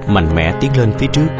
mạnh mẽ tiến lên phía trước.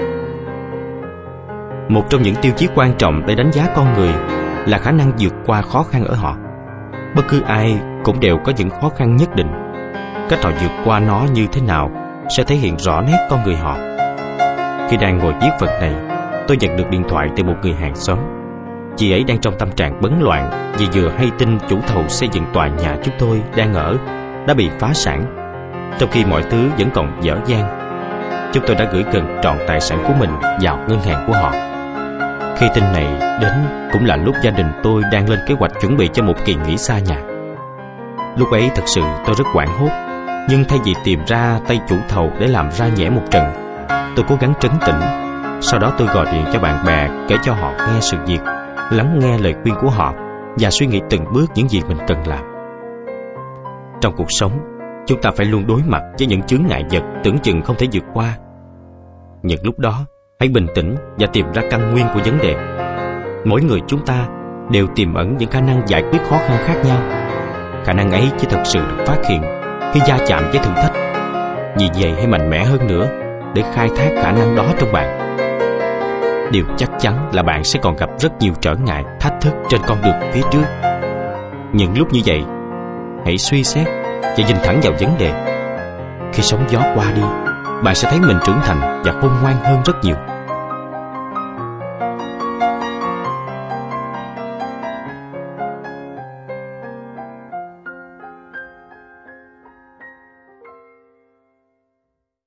Một trong những tiêu chí quan trọng để đánh giá con người là khả năng vượt qua khó khăn ở họ. Bất cứ ai cũng đều có những khó khăn nhất định. Cách họ vượt qua nó như thế nào sẽ thể hiện rõ nét con người họ. Khi đang ngồi viết phần này, tôi nhận được điện thoại từ một người hàng xóm. Chị ấy đang trong tâm trạng bấn loạn vì vừa hay tin chủ thầu xây dựng tòa nhà chúng tôi đang ở đã bị phá sản, trong khi mọi thứ vẫn còn dở dang. Chúng tôi đã gửi gần trọn tài sản của mình vào ngân hàng của họ. Khi tin này đến cũng là lúc gia đình tôi đang lên kế hoạch chuẩn bị cho một kỳ nghỉ xa nhà. Lúc ấy thật sự tôi rất hoảng hốt, nhưng thay vì tìm ra tay chủ thầu để làm ra nhẽ một trận, tôi cố gắng trấn tĩnh. Sau đó tôi gọi điện cho bạn bè, kể cho họ nghe sự việc, lắng nghe lời khuyên của họ và suy nghĩ từng bước những gì mình cần làm. Trong cuộc sống, chúng ta phải luôn đối mặt với những chướng ngại vật tưởng chừng không thể vượt qua. Những lúc đó, hãy bình tĩnh và tìm ra căn nguyên của vấn đề. Mỗi người chúng ta đều tiềm ẩn những khả năng giải quyết khó khăn khác nhau. Khả năng ấy chỉ thực sự được phát hiện khi va chạm với thử thách. Vì vậy hãy mạnh mẽ hơn nữa để khai thác khả năng đó trong bạn. Điều chắc chắn là bạn sẽ còn gặp rất nhiều trở ngại, thách thức trên con đường phía trước. Những lúc như vậy, hãy suy xét và nhìn thẳng vào vấn đề. Khi sóng gió qua đi, bạn sẽ thấy mình trưởng thành và khôn ngoan hơn rất nhiều.